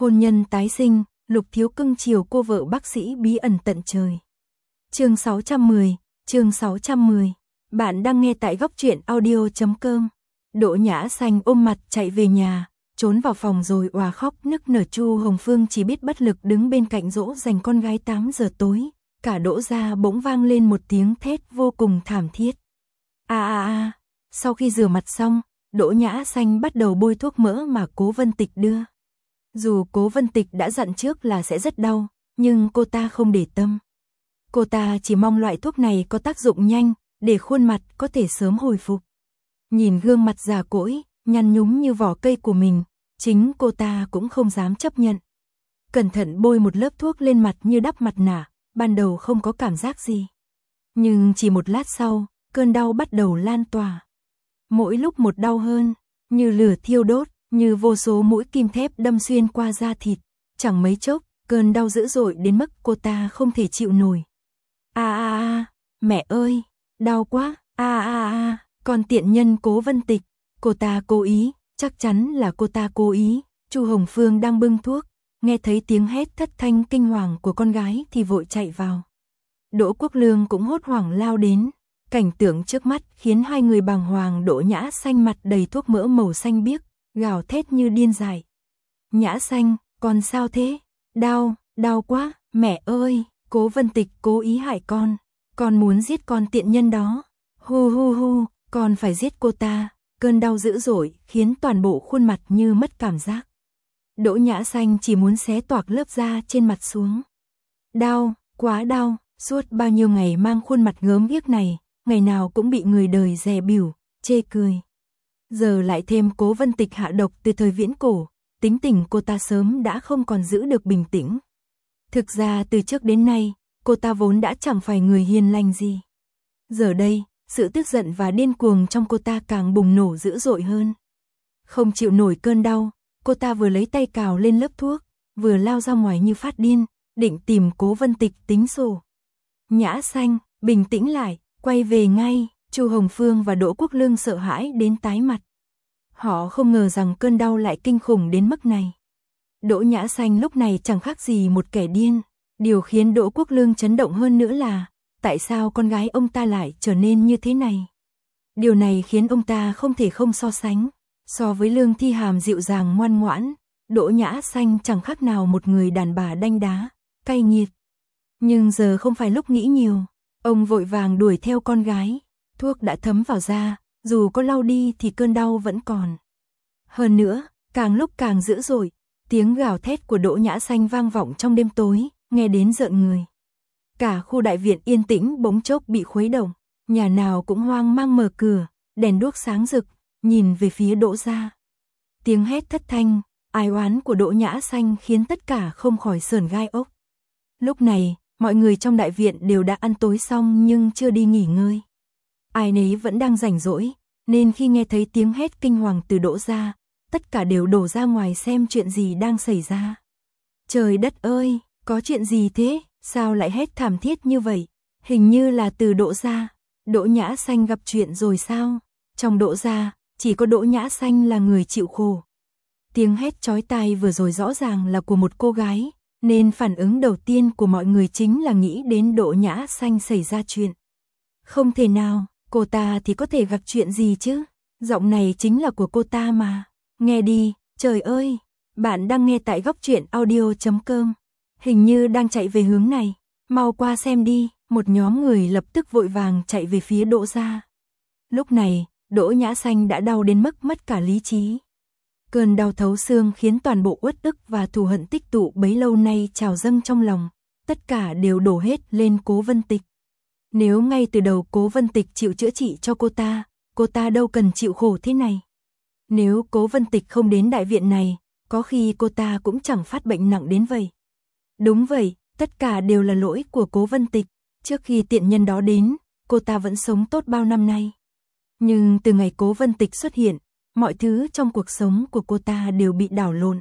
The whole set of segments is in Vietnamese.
Hôn nhân tái sinh, Lục Thiếu cưng chiều cô vợ bác sĩ bí ẩn tận trời. Chương 610. Bạn đang nghe tại góc truyện audio.com. Đỗ Nhã Xanh ôm mặt chạy về nhà, trốn vào phòng rồi òa khóc nức nở. Chu Hồng Phương chỉ biết bất lực đứng bên cạnh dỗ dành con gái 8 giờ tối. Cả Đỗ gia bỗng vang lên một tiếng thét vô cùng thảm thiết. Sau khi rửa mặt xong, Đỗ Nhã Xanh bắt đầu bôi thuốc mỡ mà Cố Vân Tịch đưa. Dù Cố Vân Tịch đã dặn trước là sẽ rất đau, nhưng cô ta không để tâm. Cô ta chỉ mong loại thuốc này có tác dụng nhanh, để khuôn mặt có thể sớm hồi phục. Nhìn gương mặt già cỗi, nhăn nhúm như vỏ cây của mình, chính cô ta cũng không dám chấp nhận. Cẩn thận bôi một lớp thuốc lên mặt như đắp mặt nạ, ban đầu không có cảm giác gì. Nhưng chỉ một lát sau, cơn đau bắt đầu lan tỏa. Mỗi lúc một đau hơn, như lửa thiêu đốt, như vô số mũi kim thép đâm xuyên qua da thịt. Chẳng mấy chốc, cơn đau dữ dội đến mức cô ta không thể chịu nổi. Mẹ ơi, đau quá, con tiện nhân Cố Vân Tịch, cô ta cố ý, chắc chắn là cô ta cố ý. Chu Hồng Phương đang bưng thuốc, nghe thấy tiếng hét thất thanh kinh hoàng của con gái thì vội chạy vào. Đỗ Quốc Lương cũng hốt hoảng lao đến. Cảnh tượng trước mắt khiến hai người bàng hoàng. Đỗ Nhã Xanh mặt đầy thuốc mỡ màu xanh biếc, gào thét như điên dại. Nhã Xanh, con sao thế? Đau quá, mẹ ơi, Cố Vân Tịch cố ý hại con muốn giết con tiện nhân đó. Hu, con phải giết cô ta. Cơn đau dữ dội khiến toàn bộ khuôn mặt như mất cảm giác. Đỗ Nhã Xanh chỉ muốn xé toạc lớp da trên mặt xuống. Đau, quá đau, suốt bao nhiêu ngày mang khuôn mặt gớm ghiếc này, ngày nào cũng bị người đời dè bỉu, chê cười. Giờ lại thêm Cố Vân Tịch hạ độc từ thời viễn cổ, tính tình cô ta sớm đã không còn giữ được bình tĩnh. Thực ra từ trước đến nay, cô ta vốn đã chẳng phải người hiền lành gì. Giờ đây, sự tức giận và điên cuồng trong cô ta càng bùng nổ dữ dội hơn. Không chịu nổi cơn đau, cô ta vừa lấy tay cào lên lớp thuốc, vừa lao ra ngoài như phát điên, định tìm Cố Vân Tịch tính sổ. Nhã Xanh, bình tĩnh lại, quay về ngay. Chu Hồng Phương và Đỗ Quốc Lương sợ hãi đến tái mặt. Họ không ngờ rằng cơn đau lại kinh khủng đến mức này. Đỗ Nhã Xanh lúc này chẳng khác gì một kẻ điên. Điều khiến Đỗ Quốc Lương chấn động hơn nữa là, tại sao con gái ông ta lại trở nên như thế này? Điều này khiến ông ta không thể không so sánh. So với Lương Thi Hàm dịu dàng ngoan ngoãn, Đỗ Nhã Xanh chẳng khác nào một người đàn bà đanh đá, cay nghiệt. Nhưng giờ không phải lúc nghĩ nhiều. Ông vội vàng đuổi theo con gái. Thuốc đã thấm vào da, dù có lau đi thì cơn đau vẫn còn. Hơn nữa, càng lúc càng dữ dội, tiếng gào thét của Đỗ Nhã Xanh vang vọng trong đêm tối, nghe đến rợn người. Cả khu đại viện yên tĩnh bỗng chốc bị khuấy động, nhà nào cũng hoang mang mở cửa, đèn đuốc sáng rực, nhìn về phía Đỗ gia. Tiếng hét thất thanh, ai oán của Đỗ Nhã Xanh khiến tất cả không khỏi sởn gai ốc. Lúc này, mọi người trong đại viện đều đã ăn tối xong nhưng chưa đi nghỉ ngơi. Ai nấy vẫn đang rảnh rỗi, nên khi nghe thấy tiếng hét kinh hoàng từ Đỗ gia, tất cả đều đổ ra ngoài xem chuyện gì đang xảy ra. Trời đất ơi, có chuyện gì thế? Sao lại hét thảm thiết như vậy? Hình như là từ Đỗ gia. Đỗ Nhã Xanh gặp chuyện rồi sao? Trong Đỗ gia, chỉ có Đỗ Nhã Xanh là người chịu khổ. Tiếng hét chói tai vừa rồi rõ ràng là của một cô gái, nên phản ứng đầu tiên của mọi người chính là nghĩ đến Đỗ Nhã Xanh xảy ra chuyện. Không thể nào, cô ta thì có thể gặp chuyện gì chứ? Giọng này chính là của cô ta mà. Nghe đi, trời ơi, bạn đang nghe tại góc truyện audio.com. Hình như đang chạy về hướng này, mau qua xem đi. Một nhóm người lập tức vội vàng chạy về phía Đỗ gia. Lúc này, Đỗ Nhã Xanh đã đau đến mức mất cả lý trí. Cơn đau thấu xương khiến toàn bộ uất ức và thù hận tích tụ bấy lâu nay trào dâng trong lòng, tất cả đều đổ hết lên Cố Vân Tịch. Nếu ngay từ đầu Cố Vân Tịch chịu chữa trị cho cô ta đâu cần chịu khổ thế này. Nếu Cố Vân Tịch không đến đại viện này, có khi cô ta cũng chẳng phát bệnh nặng đến vậy. Đúng vậy, tất cả đều là lỗi của Cố Vân Tịch. Trước khi tiện nhân đó đến, cô ta vẫn sống tốt bao năm nay. Nhưng từ ngày Cố Vân Tịch xuất hiện, mọi thứ trong cuộc sống của cô ta đều bị đảo lộn.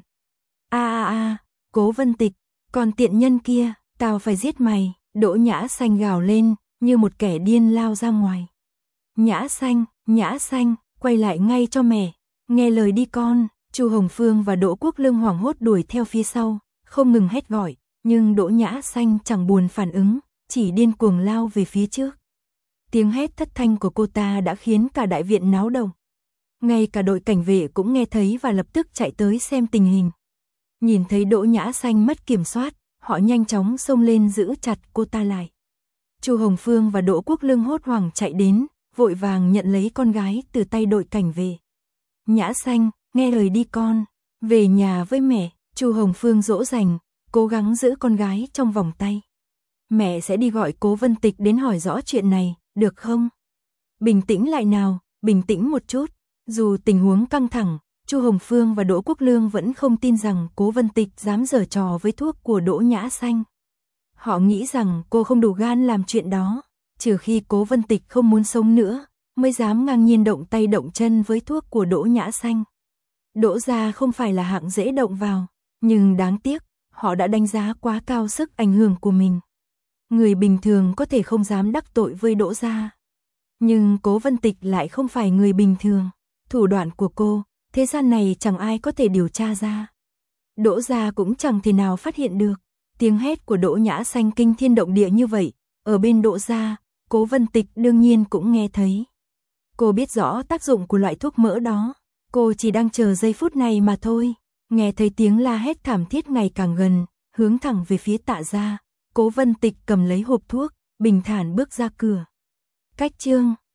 Cố Vân Tịch, còn tiện nhân kia, tao phải giết mày. Đỗ Nhã Xanh gào lên, như một kẻ điên lao ra ngoài. Nhã Xanh, quay lại ngay cho mẹ, nghe lời đi con. Chu Hồng Phương và Đỗ Quốc Lương hoảng hốt đuổi theo phía sau, không ngừng hét gọi, nhưng Đỗ Nhã Xanh chẳng buồn phản ứng, chỉ điên cuồng lao về phía trước. Tiếng hét thất thanh của cô ta đã khiến cả đại viện náo động. Ngay cả đội cảnh vệ cũng nghe thấy và lập tức chạy tới xem tình hình. Nhìn thấy Đỗ Nhã Xanh mất kiểm soát, họ nhanh chóng xông lên giữ chặt cô ta lại. Chu Hồng Phương và Đỗ Quốc Lương hốt hoảng chạy đến, vội vàng nhận lấy con gái từ tay đội cảnh vệ. Nhã Xanh, nghe lời đi con, về nhà với mẹ. Chu Hồng Phương dỗ dành, cố gắng giữ con gái trong vòng tay. Mẹ sẽ đi gọi Cố Vân Tịch đến hỏi rõ chuyện này, được không? Bình tĩnh lại nào, bình tĩnh một chút. Dù tình huống căng thẳng, Chu Hồng Phương và Đỗ Quốc Lương vẫn không tin rằng Cố Vân Tịch dám giở trò với thuốc của Đỗ Nhã Xanh. Họ nghĩ rằng cô không đủ gan làm chuyện đó, trừ khi Cố Vân Tịch không muốn sống nữa, mới dám ngang nhiên động tay động chân với thuốc của Đỗ Nhã Xanh. Đỗ gia không phải là hạng dễ động vào, nhưng đáng tiếc, họ đã đánh giá quá cao sức ảnh hưởng của mình. Người bình thường có thể không dám đắc tội với Đỗ gia, nhưng Cố Vân Tịch lại không phải người bình thường. Thủ đoạn của cô, thế gian này chẳng ai có thể điều tra ra. Đỗ gia cũng chẳng thể nào phát hiện được. Tiếng hét của Đỗ Nhã Xanh kinh thiên động địa như vậy, ở bên Đỗ gia, Cố Vân Tịch đương nhiên cũng nghe thấy. Cô biết rõ tác dụng của loại thuốc mỡ đó, cô chỉ đang chờ giây phút này mà thôi. Nghe thấy tiếng la hét thảm thiết ngày càng gần, hướng thẳng về phía Tạ gia, Cố Vân Tịch cầm lấy hộp thuốc, bình thản bước ra cửa. Cách chương